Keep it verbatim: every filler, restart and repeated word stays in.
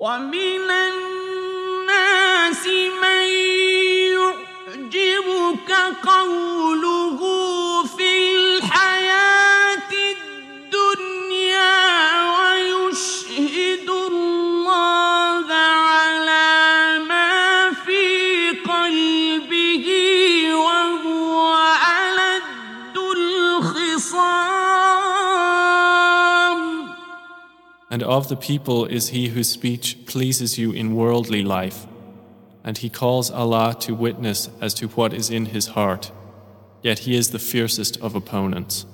ومن الناس من يعجبك قوله في الحياة الدنيا ويشهد الله على ما في قلبه وهو ألد الخصام. And of the people is he whose speech pleases you in worldly life, and he calls Allah to witness as to what is in his heart, yet he is the fiercest of opponents.